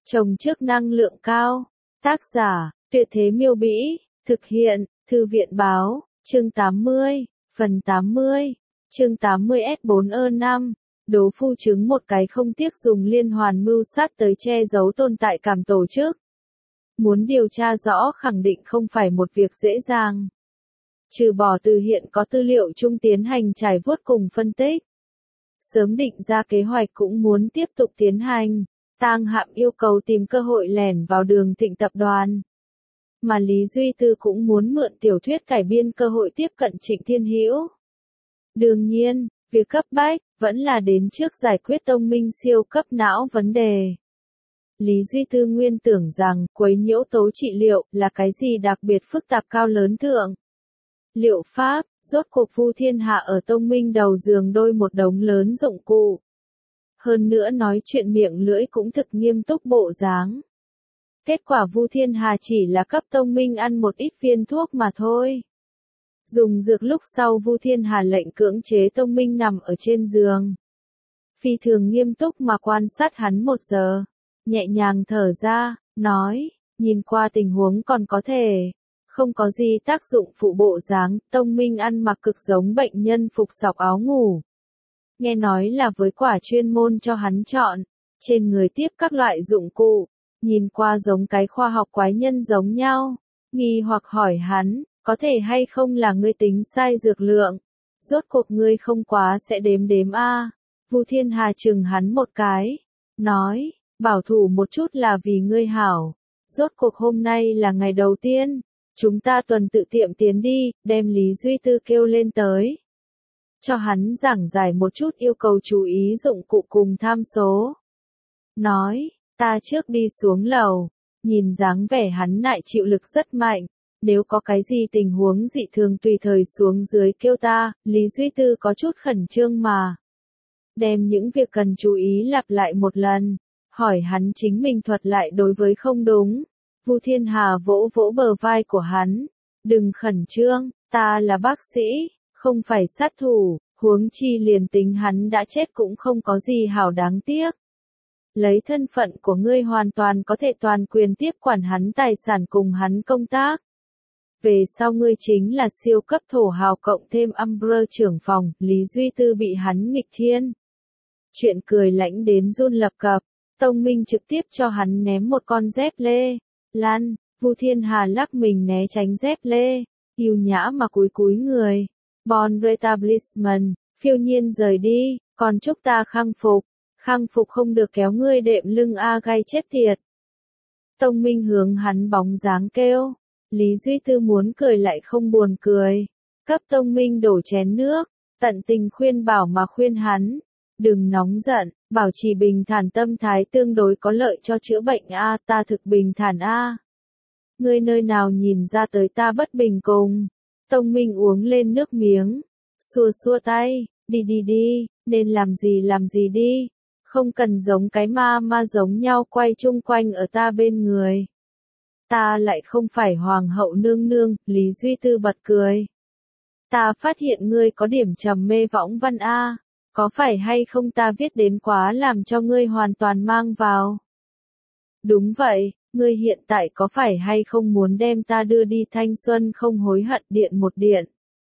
Trồng trước năng lượng cao. Tác giả, Tuyệt Thế Miêu Bĩ. Thực hiện, Thư viện Báo. Chương 80. Phần 80. Chương 80 S4E5. Đố phu chứng một cái không tiếc dùng liên hoàn mưu sát tới che giấu tồn tại cảm tổ chức. Muốn điều tra rõ khẳng định không phải một việc dễ dàng. Trừ bỏ từ hiện có tư liệu chung tiến hành trải vuốt cùng phân tích. Sớm định ra kế hoạch cũng muốn tiếp tục tiến hành. Tang Hạm yêu cầu tìm cơ hội lẻn vào Đường Thịnh tập đoàn. Mà Lý Duy Tư cũng muốn mượn tiểu thuyết cải biên cơ hội tiếp cận Trịnh Thiên Hữu. Đương nhiên, việc cấp bách vẫn là đến trước giải quyết tông minh siêu cấp não vấn đề. Lý Duy Tư nguyên tưởng rằng quấy nhiễu tố trị liệu là cái gì đặc biệt phức tạp cao lớn thượng. Liệu pháp, rốt cuộc Vu Thiên Hà ở tông minh đầu giường đôi một đống lớn dụng cụ. Hơn nữa nói chuyện miệng lưỡi cũng thực nghiêm túc bộ dáng. Kết quả Vu Thiên Hà chỉ là cấp tông minh ăn một ít viên thuốc mà thôi. Dùng dược lúc sau Vu Thiên Hà lệnh cưỡng chế tông minh nằm ở trên giường. Phi thường nghiêm túc mà quan sát hắn 1 giờ. Nhẹ nhàng thở ra, nói, nhìn qua tình huống còn có thể. Không có gì tác dụng phụ bộ dáng, tông minh ăn mặc cực giống bệnh nhân phục sọc áo ngủ. Nghe nói là với quả chuyên môn cho hắn chọn, trên người tiếp các loại dụng cụ, nhìn qua giống cái khoa học quái nhân giống nhau, nghi hoặc hỏi hắn, có thể hay không là ngươi tính sai dược lượng, rốt cuộc ngươi không quá sẽ đếm đếm a. Vu Thiên Hà chừng hắn một cái, nói, bảo thủ một chút là vì ngươi hảo, rốt cuộc hôm nay là ngày đầu tiên, chúng ta tuần tự tiệm tiến đi, đem Lý Duy Tư kêu lên tới. Cho hắn giảng giải một chút yêu cầu chú ý dụng cụ cùng tham số. Nói, ta trước đi xuống lầu, nhìn dáng vẻ hắn nại chịu lực rất mạnh, nếu có cái gì tình huống dị thường tùy thời xuống dưới kêu ta, Lý Duy Tư có chút khẩn trương mà. Đem những việc cần chú ý lặp lại một lần, hỏi hắn chính mình thuật lại đối với không đúng. Vu Thiên Hà vỗ vỗ bờ vai của hắn, đừng khẩn trương, ta là bác sĩ. Không phải sát thủ, huống chi liền tính hắn đã chết cũng không có gì hảo đáng tiếc. Lấy thân phận của ngươi hoàn toàn có thể toàn quyền tiếp quản hắn tài sản cùng hắn công tác. Về sau ngươi chính là siêu cấp thổ hào cộng thêm Umbrella trưởng phòng, Lý Duy Tư bị hắn nghịch thiên. Chuyện cười lãnh đến run lập cập, tông minh trực tiếp cho hắn ném một con dép lê. Lan, Vu Thiên Hà lắc mình né tránh dép lê, yêu nhã mà cúi cúi người. Bon rétablissement, phiêu nhiên rời đi, còn chúc ta khang phục không được kéo ngươi đệm lưng a gai chết tiệt. Tông minh hướng hắn bóng dáng kêu, Lý Duy Tư muốn cười lại không buồn cười, cấp tông minh đổ chén nước, tận tình khuyên bảo mà khuyên hắn, đừng nóng giận, bảo trì bình thản tâm thái tương đối có lợi cho chữa bệnh a, ta thực bình thản a. Ngươi nơi nào nhìn ra tới ta bất bình cùng. Tông minh uống lên nước miếng, xua xua tay, đi, nên làm gì đi, không cần giống cái ma giống nhau quay chung quanh ở ta bên người. Ta lại không phải hoàng hậu nương nương, Lý Duy Tư bật cười. Ta phát hiện ngươi có điểm trầm mê võng văn a, có phải hay không ta viết đến quá làm cho ngươi hoàn toàn mang vào? Đúng vậy. Ngươi hiện tại có phải hay không muốn đem ta đưa đi thanh xuân không hối hận điện một điện?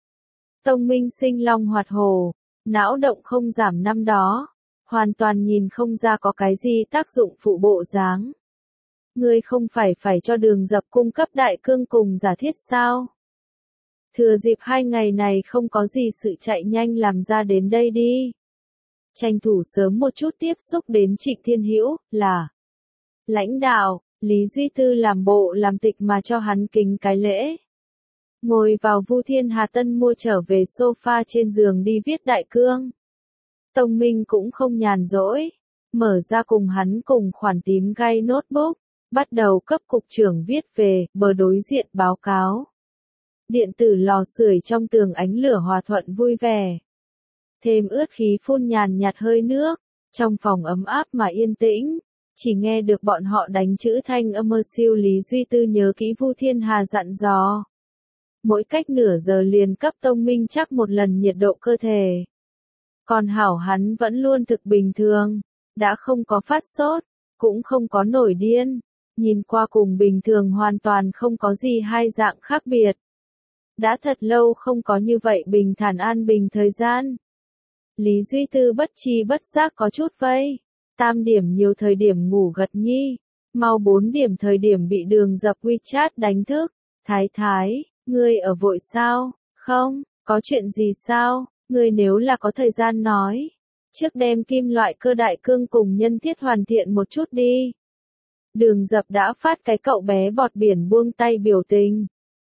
Tông minh sinh long hoạt hồ, não động không giảm năm đó, hoàn toàn nhìn không ra có cái gì tác dụng phụ bộ dáng. Ngươi không phải cho Đường Dập cung cấp đại cương cùng giả thiết sao? Thừa dịp 2 ngày này không có gì sự chạy nhanh làm ra đến đây đi. Tranh thủ sớm một chút tiếp xúc đến Trịnh Thiên Hữu, là lãnh đạo. Lý Duy Tư làm bộ làm tịch mà cho hắn kính cái lễ. Ngồi vào Vu Thiên Hà tân mua trở về sofa trên giường đi viết đại cương. Tông minh cũng không nhàn rỗi. Mở ra cùng hắn cùng khoản tím gay notebook. Bắt đầu cấp cục trưởng viết về bờ đối diện báo cáo. Điện tử lò sưởi trong tường ánh lửa hòa thuận vui vẻ. Thêm ướt khí phun nhàn nhạt hơi nước. Trong phòng ấm áp mà yên tĩnh. Chỉ nghe được bọn họ đánh chữ thanh âm mơ siêu. Lý Duy Tư nhớ kỹ Vu Thiên Hà dặn dò. Mỗi cách nửa giờ liền cấp tông minh chắc một lần nhiệt độ cơ thể. Còn hảo hắn vẫn luôn thực bình thường, đã không có phát sốt, cũng không có nổi điên, nhìn qua cùng bình thường hoàn toàn không có gì hai dạng khác biệt. Đã thật lâu không có như vậy bình thản an bình thời gian. Lý Duy Tư bất tri bất giác có chút vây. 3 điểm nhiều thời điểm ngủ gật nhi. Mau 4 điểm thời điểm bị Đường Dập WeChat đánh thức. Thái thái, ngươi ở vội sao? Không, có chuyện gì sao? Ngươi nếu là có thời gian nói. Trước đem kim loại cơ đại cương cùng nhân thiết hoàn thiện một chút đi. Đường Dập đã phát cái cậu bé bọt biển buông tay biểu tình.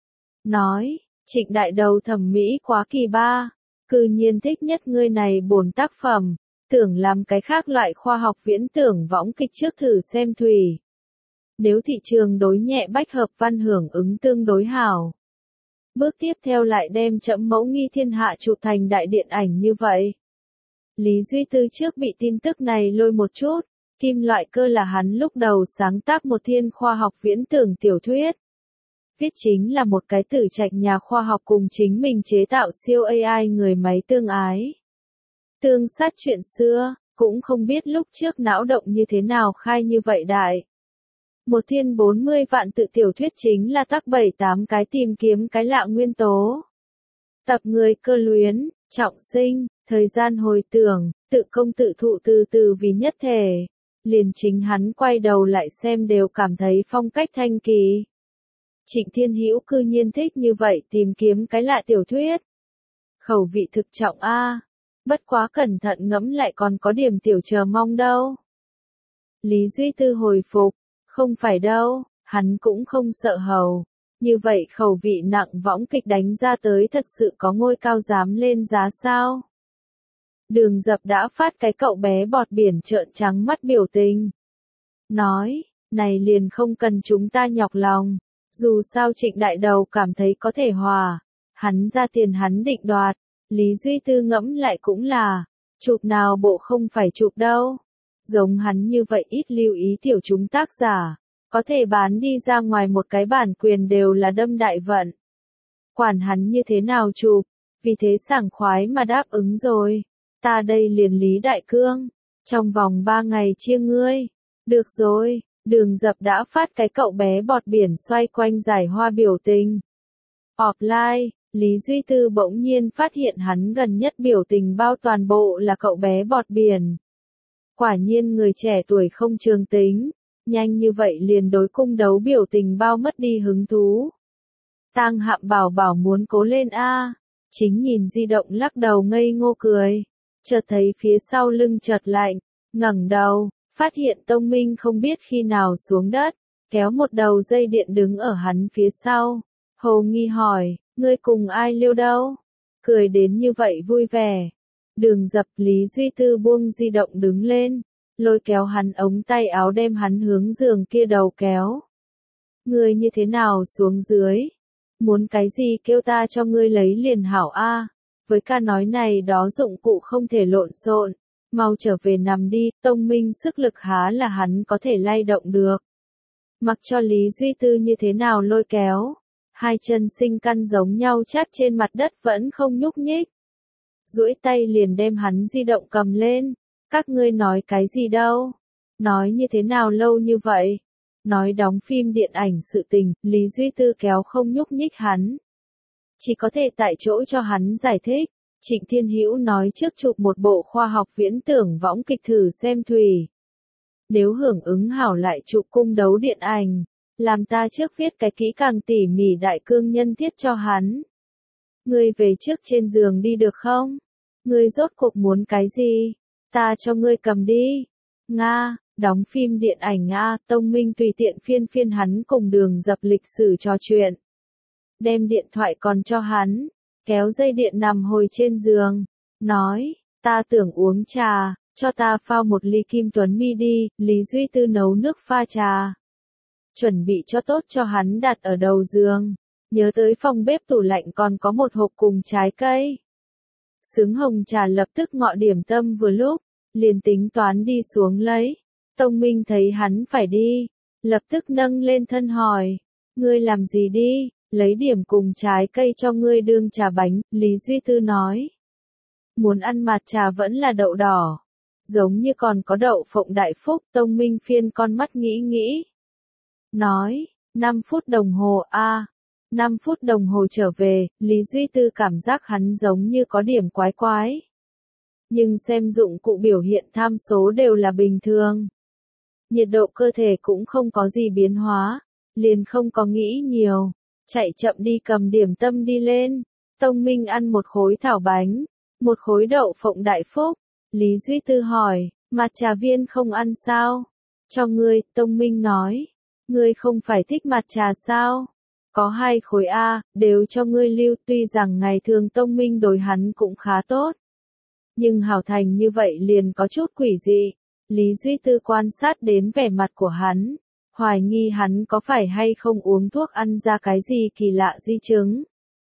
Nói, Trịnh đại đầu thẩm mỹ quá kỳ ba. Cư nhiên thích nhất ngươi này bổn tác phẩm. Tưởng làm cái khác loại khoa học viễn tưởng võng kịch trước thử xem thùy. Nếu thị trường đối nhẹ bách hợp văn hưởng ứng tương đối hảo. Bước tiếp theo lại đem Trẫm mẫu nghi thiên hạ chụp thành đại điện ảnh như vậy. Lý Duy Tư trước bị tin tức này lôi một chút. Kim loại cơ là hắn lúc đầu sáng tác một thiên khoa học viễn tưởng tiểu thuyết. Viết chính là một cái tử trạch nhà khoa học cùng chính mình chế tạo siêu AI người máy tương ái. Tương sát chuyện xưa, cũng không biết lúc trước não động như thế nào khai như vậy đại. Một thiên 40 vạn tự tiểu thuyết chính là tác 7-8 cái tìm kiếm cái lạ nguyên tố. Tập người cơ luyến, trọng sinh, thời gian hồi tưởng, tự công tự thụ từ từ vì nhất thể. Liền chính hắn quay đầu lại xem đều cảm thấy phong cách thanh kỳ. Trịnh Thiên Hữu cư nhiên thích như vậy tìm kiếm cái lạ tiểu thuyết. Khẩu vị thực trọng a. Bất quá cẩn thận ngẫm lại còn có điểm tiểu chờ mong đâu. Lý Duy Tư hồi phục, không phải đâu, hắn cũng không sợ hầu. Như vậy khẩu vị nặng võng kịch đánh ra tới thật sự có ngôi cao dám lên giá sao? Đường Dập đã phát cái cậu bé bọt biển trợn trắng mắt biểu tình. Nói, này liền không cần chúng ta nhọc lòng. Dù sao Trịnh đại đầu cảm thấy có thể hòa. Hắn ra tiền hắn định đoạt. Lý Duy Tư ngẫm lại cũng là. Chụp nào bộ không phải chụp đâu. Giống hắn như vậy ít lưu ý tiểu chúng tác giả. Có thể bán đi ra ngoài một cái bản quyền đều là đâm đại vận. Quản hắn như thế nào chụp. Vì thế sảng khoái mà đáp ứng rồi. Ta đây liền Lý Đại Cương. Trong vòng 3 ngày chia ngươi. Được rồi. Đường Dập đã phát cái cậu bé bọt biển xoay quanh giải hoa biểu tình. Offline, Lý Duy Tư bỗng nhiên phát hiện hắn gần nhất biểu tình bao toàn bộ là cậu bé bọt biển. Quả nhiên người trẻ tuổi không trường tính, nhanh như vậy liền đối cung đấu biểu tình bao mất đi hứng thú. Tang Hạm bảo bảo muốn cố lên a. Chính nhìn di động lắc đầu ngây ngô cười. Chợt thấy phía sau lưng chợt lạnh, ngẩng đầu. Phát hiện Tông Minh không biết khi nào xuống đất, kéo một đầu dây điện đứng ở hắn phía sau. Hồ nghi hỏi, ngươi cùng ai liêu đâu? Cười đến như vậy vui vẻ. Đường Dập Lý Duy Tư buông di động đứng lên, lôi kéo hắn ống tay áo đem hắn hướng giường kia đầu kéo. Ngươi như thế nào xuống dưới? Muốn cái gì kêu ta cho ngươi lấy liền hảo a. Với ca nói này đó dụng cụ không thể lộn xộn. Mau trở về nằm đi, Tông Minh sức lực há là hắn có thể lay động được. Mặc cho Lý Duy Tư như thế nào lôi kéo, hai chân sinh căn giống nhau chát trên mặt đất vẫn không nhúc nhích. Duỗi tay liền đem hắn di động cầm lên, các ngươi nói cái gì đâu, nói như thế nào lâu như vậy, nói đóng phim điện ảnh sự tình, Lý Duy Tư kéo không nhúc nhích hắn. Chỉ có thể tại chỗ cho hắn giải thích. Trịnh Thiên Hữu nói trước chụp một bộ khoa học viễn tưởng võng kịch thử xem thùy. Nếu hưởng ứng hảo lại chụp cung đấu điện ảnh, làm ta trước viết cái kỹ càng tỉ mỉ đại cương nhân thiết cho hắn. Ngươi về trước trên giường đi được không? Ngươi rốt cuộc muốn cái gì? Ta cho ngươi cầm đi. Nga, đóng phim điện ảnh Nga, Tông Minh tùy tiện phiên phiên hắn cùng Đường Dập lịch sử trò chuyện. Đem điện thoại còn cho hắn. Kéo dây điện nằm hồi trên giường, nói, ta tưởng uống trà, cho ta phao một ly Kim Tuấn Mi đi. Lý Duy Tư nấu nước pha trà. Chuẩn bị cho tốt cho hắn đặt ở đầu giường, nhớ tới phòng bếp tủ lạnh còn có một hộp cùng trái cây. Sướng hồng trà lập tức ngọ điểm tâm vừa lúc, liền tính toán đi xuống lấy. Tông Minh thấy hắn phải đi, lập tức nâng lên thân hỏi, ngươi làm gì đi? Lấy điểm cùng trái cây cho ngươi đương trà bánh, Lý Duy Tư nói. Muốn ăn mặt trà vẫn là đậu đỏ. giống như còn có đậu phộng đại phúc. Tông Minh phiên con mắt nghĩ nghĩ. Nói, 5 phút đồng hồ a. 5 phút đồng hồ trở về, Lý Duy Tư cảm giác hắn giống như có điểm quái quái. Nhưng xem dụng cụ biểu hiện tham số đều là bình thường. Nhiệt độ cơ thể cũng không có gì biến hóa, liền không có nghĩ nhiều. Chạy chậm đi cầm điểm tâm đi lên. Tông Minh ăn một khối thảo bánh, một khối đậu phộng đại phúc. Lý Duy Tư hỏi, mặt trà viên không ăn sao? Cho ngươi, Tông Minh nói. Ngươi không phải thích mặt trà sao? Có 2 khối A, đều cho ngươi lưu. Tuy rằng ngày thường Tông Minh đối hắn cũng khá tốt. Nhưng hảo thành như vậy liền có chút quỷ dị. Lý Duy Tư quan sát đến vẻ mặt của hắn. Hoài nghi hắn có phải hay không uống thuốc ăn ra cái gì kỳ lạ di chứng.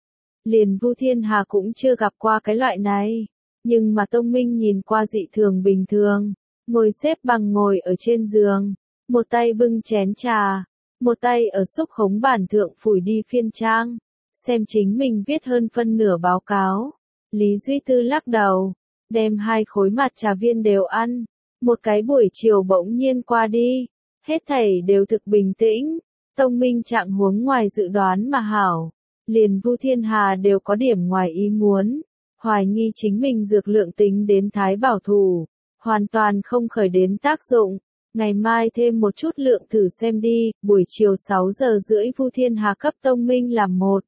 Liền Vu Thiên Hà cũng chưa gặp qua cái loại này. Nhưng mà Tông Minh nhìn qua dị thường bình thường. Ngồi xếp bằng ngồi ở trên giường. Một tay bưng chén trà. Một tay ở xúc hống bản thượng phủi đi phiên trang. Xem chính mình viết hơn phân nửa báo cáo. Lý Duy Tư lắc đầu. Đem 2 khối mặt trà viên đều ăn. Một cái buổi chiều bỗng nhiên qua đi. Hết thảy đều thực bình tĩnh. Tông Minh trạng huống ngoài dự đoán mà hảo. Liền Vu Thiên Hà đều có điểm ngoài ý muốn. Hoài nghi chính mình dược lượng tính đến thái bảo thủ. Hoàn toàn không khởi đến tác dụng. Ngày mai thêm một chút lượng thử xem đi. Buổi chiều 6 giờ rưỡi Vu Thiên Hà cấp Tông Minh làm một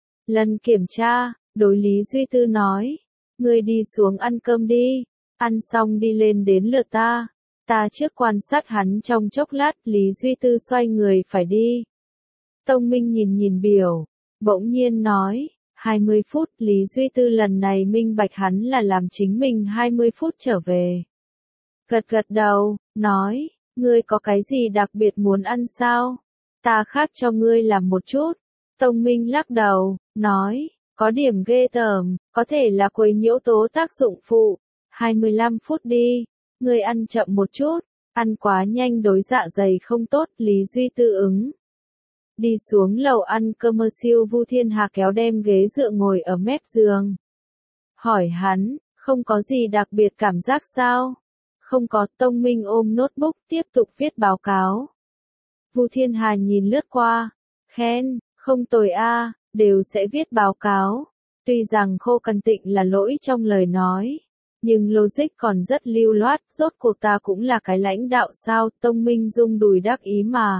lần kiểm tra. Đối Lý Duy Tư nói. Ngươi đi xuống ăn cơm đi. Ăn xong đi lên đến lượt ta. Ta trước quan sát hắn trong chốc lát. Lý Duy Tư xoay người phải đi. Tông Minh nhìn nhìn biểu. Bỗng nhiên nói. 20 phút. Lý Duy Tư lần này minh bạch hắn là làm chính mình 20 phút trở về. Gật gật đầu. Nói. Ngươi có cái gì đặc biệt muốn ăn sao? Ta khác cho ngươi làm một chút. Tông Minh lắc đầu. Nói. Có điểm ghê tởm. Có thể là quấy nhiễu tố tác dụng phụ. 25 phút đi. Ngươi ăn chậm một chút. Ăn quá nhanh đối dạ dày không tốt. Lý Duy Tư ứng. Đi xuống lầu ăn cơm. Siêu Vu Thiên Hà kéo đem ghế dựa ngồi ở mép giường. Hỏi hắn, không có gì đặc biệt cảm giác sao? Không có. Tông Minh ôm notebook tiếp tục viết báo cáo. Vu Thiên Hà nhìn lướt qua. Khen, không tồi a, đều sẽ viết báo cáo. Tuy rằng Khô Cằn Tịnh là lỗi trong lời nói. Nhưng logic còn rất lưu loát. Rốt cuộc ta cũng là cái lãnh đạo sao? Tông Minh rung đùi đắc ý mà.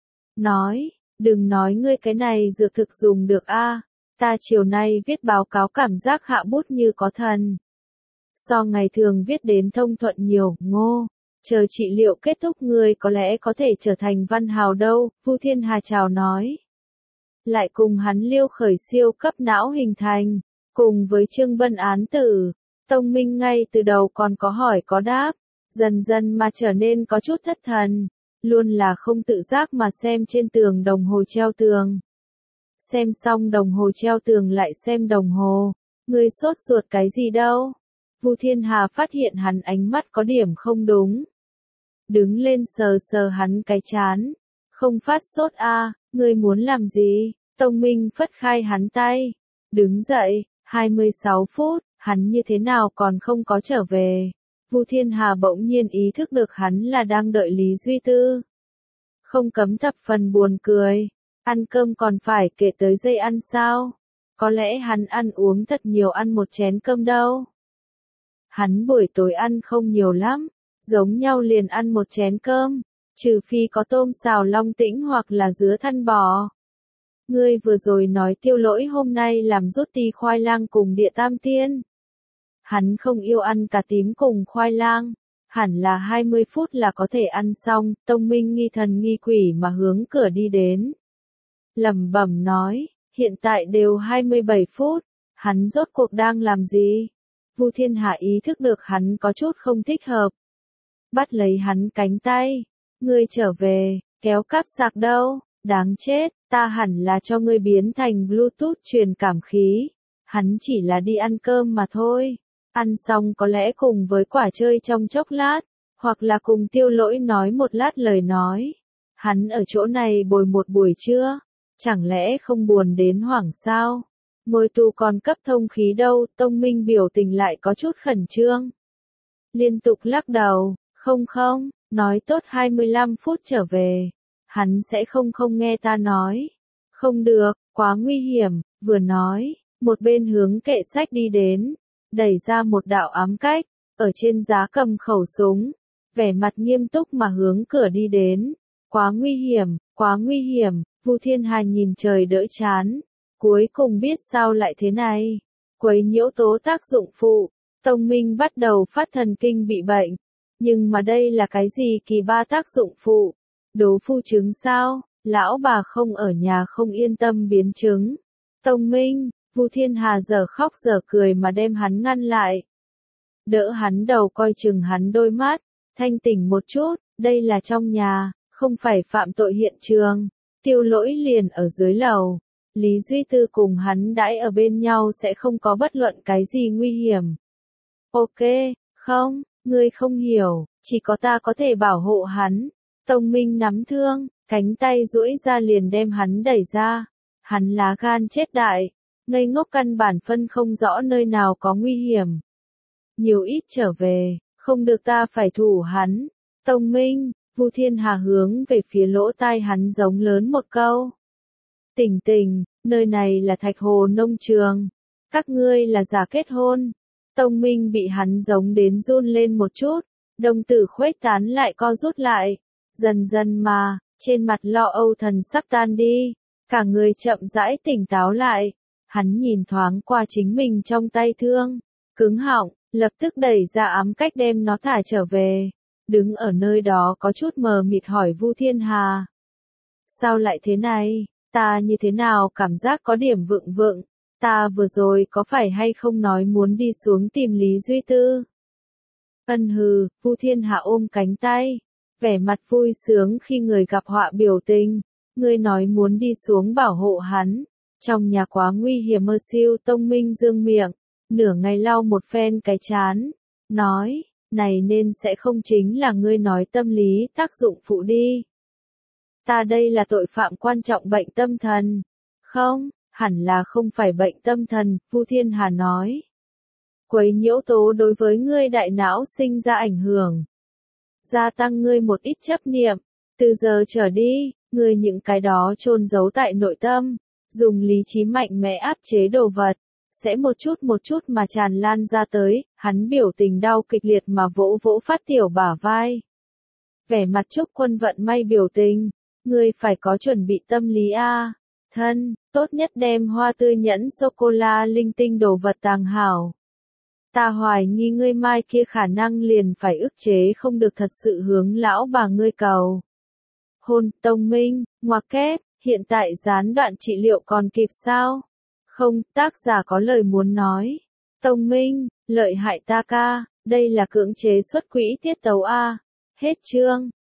Nói. Đừng nói ngươi cái này dược thực dùng được a. Ta chiều nay viết báo cáo cảm giác hạ bút như có thần. So ngày thường viết đến thông thuận nhiều. Ngô. Chờ trị liệu kết thúc ngươi có lẽ có thể trở thành văn hào đâu. Vu Thiên Hà chào nói. Lại cùng hắn liêu khởi siêu cấp não hình thành. Cùng với Trương Bân án tử. Tông Minh ngay từ đầu còn có hỏi có đáp. Dần dần mà trở nên có chút thất thần. Luôn là không tự giác mà xem trên tường đồng hồ treo tường. Xem xong đồng hồ treo tường lại xem đồng hồ. Ngươi sốt ruột cái gì đâu? Vu Thiên Hà phát hiện hắn ánh mắt có điểm không đúng. Đứng lên sờ sờ hắn cái chán. Không phát sốt a, ngươi muốn làm gì? Tông Minh phất khai hắn tay. Đứng dậy, 26 phút, hắn như thế nào còn không có trở về. Vu Thiên Hà bỗng nhiên ý thức được hắn là đang đợi Lý Duy Tư. Không cấm thập phần buồn cười. Ăn cơm còn phải kể tới dây ăn sao? Có lẽ hắn ăn uống thật nhiều ăn một chén cơm đâu. Hắn buổi tối ăn không nhiều lắm. Giống nhau liền ăn một chén cơm. Trừ phi có tôm xào Long Tĩnh hoặc là dứa thăn bò. Ngươi vừa rồi nói Tiêu Lỗi hôm nay làm rút ti khoai lang cùng địa tam tiên. Hắn không yêu ăn cà tím cùng khoai lang. Hẳn là 20 phút là có thể ăn xong. Tông Minh nghi thần nghi quỷ mà hướng cửa đi đến. Lẩm bẩm nói, hiện tại đều 27 phút. Hắn rốt cuộc đang làm gì? Vu Thiên Hạ ý thức được hắn có chút không thích hợp. Bắt lấy hắn cánh tay. Ngươi trở về, kéo cáp sạc đâu? Đáng chết, ta hẳn là cho ngươi biến thành Bluetooth truyền cảm khí. Hắn chỉ là đi ăn cơm mà thôi. Ăn xong có lẽ cùng với quả chơi trong chốc lát, hoặc là cùng Tiêu Lỗi nói một lát lời nói. Hắn ở chỗ này bồi một buổi trưa, chẳng lẽ không buồn đến hoảng sao? Ngôi tu còn cấp thông khí đâu. Tông Minh biểu tình lại có chút khẩn trương. liên tục lắc đầu, không, nói tốt 25 phút trở về. Hắn sẽ không nghe ta nói. Không được, quá nguy hiểm, vừa nói, một bên hướng kệ sách đi đến, đẩy ra một đạo ám cách, ở trên giá cầm khẩu súng, vẻ mặt nghiêm túc mà hướng cửa đi đến. Quá nguy hiểm, Vu Thiên Hà nhìn trời đỡ chán, cuối cùng biết sao lại thế này. Quấy nhiễu tố tác dụng phụ, Tông Minh bắt đầu phát thần kinh bị bệnh. Nhưng mà đây là cái gì kỳ ba tác dụng phụ? Đố phu chứng sao? Lão bà không ở nhà không yên tâm biến chứng. Tông Minh, Vu Thiên Hà giờ khóc giờ cười mà đem hắn ngăn lại. Đỡ hắn đầu coi chừng hắn đôi mắt, thanh tỉnh một chút, đây là trong nhà, không phải phạm tội hiện trường. Tiêu Lỗi liền ở dưới lầu. Lý Duy Tư cùng hắn đãi ở bên nhau sẽ không có bất luận cái gì nguy hiểm. Ok, không, ngươi không hiểu, chỉ có ta có thể bảo hộ hắn. Tông Minh nắm thương, cánh tay duỗi ra liền đem hắn đẩy ra. Hắn lá gan chết đại, ngây ngốc căn bản phân không rõ nơi nào có nguy hiểm. Nhiều ít trở về, không được ta phải thủ hắn. Tông Minh, Vu Thiên Hà hướng về phía lỗ tai hắn giống lớn một câu. Tỉnh, nơi này là Thạch Hồ nông trường. Các ngươi là giả kết hôn. Tông Minh bị hắn giống đến run lên một chút, đồng tử khuếch tán lại co rút lại. Dần dần mà, trên mặt lo âu thần sắc tan đi, cả người chậm rãi tỉnh táo lại. Hắn nhìn thoáng qua chính mình trong tay thương, cứng họng, lập tức đẩy ra ám cách đem nó thả trở về. Đứng ở nơi đó có chút mờ mịt hỏi Vu Thiên Hà. Sao lại thế này? Ta như thế nào cảm giác có điểm vựng. Ta vừa rồi có phải hay không nói muốn đi xuống tìm Lý Duy Tư? Hừ, Vu Thiên Hạ ôm cánh tay, vẻ mặt vui sướng khi người gặp họa biểu tình. Ngươi nói muốn đi xuống bảo hộ hắn, trong nhà quá nguy hiểm mơ siêu. Tông Minh dương miệng, nửa ngày lau một phen cái chán, nói, này nên sẽ không chính là ngươi nói tâm lý tác dụng phụ đi. Ta đây là tội phạm quan trọng bệnh tâm thần. Không, hẳn là không phải bệnh tâm thần, Vu Thiên Hà nói. Quấy nhiễu tố đối với ngươi đại não sinh ra ảnh hưởng. Gia tăng ngươi một ít chấp niệm. Từ giờ trở đi, ngươi những cái đó chôn giấu tại nội tâm, dùng lý trí mạnh mẽ áp chế đồ vật, sẽ một chút mà tràn lan ra tới. Hắn biểu tình đau kịch liệt mà vỗ Phát Tiểu bả vai. Vẻ mặt Trúc Quân vận may biểu tình. Ngươi phải có chuẩn bị tâm lý a. Thân, tốt nhất đem hoa tươi nhẫn sô-cô-la linh tinh đồ vật tàng hảo. Ta hoài nghi ngươi mai kia khả năng liền phải ức chế không được thật sự hướng lão bà ngươi cầu. Hôn, Tông Minh, ngoặc kép, hiện tại gián đoạn trị liệu còn kịp sao? Không, tác giả có lời muốn nói. Tông Minh, lợi hại ta ca, đây là cưỡng chế xuất quỹ tiết tấu a. Hết chương.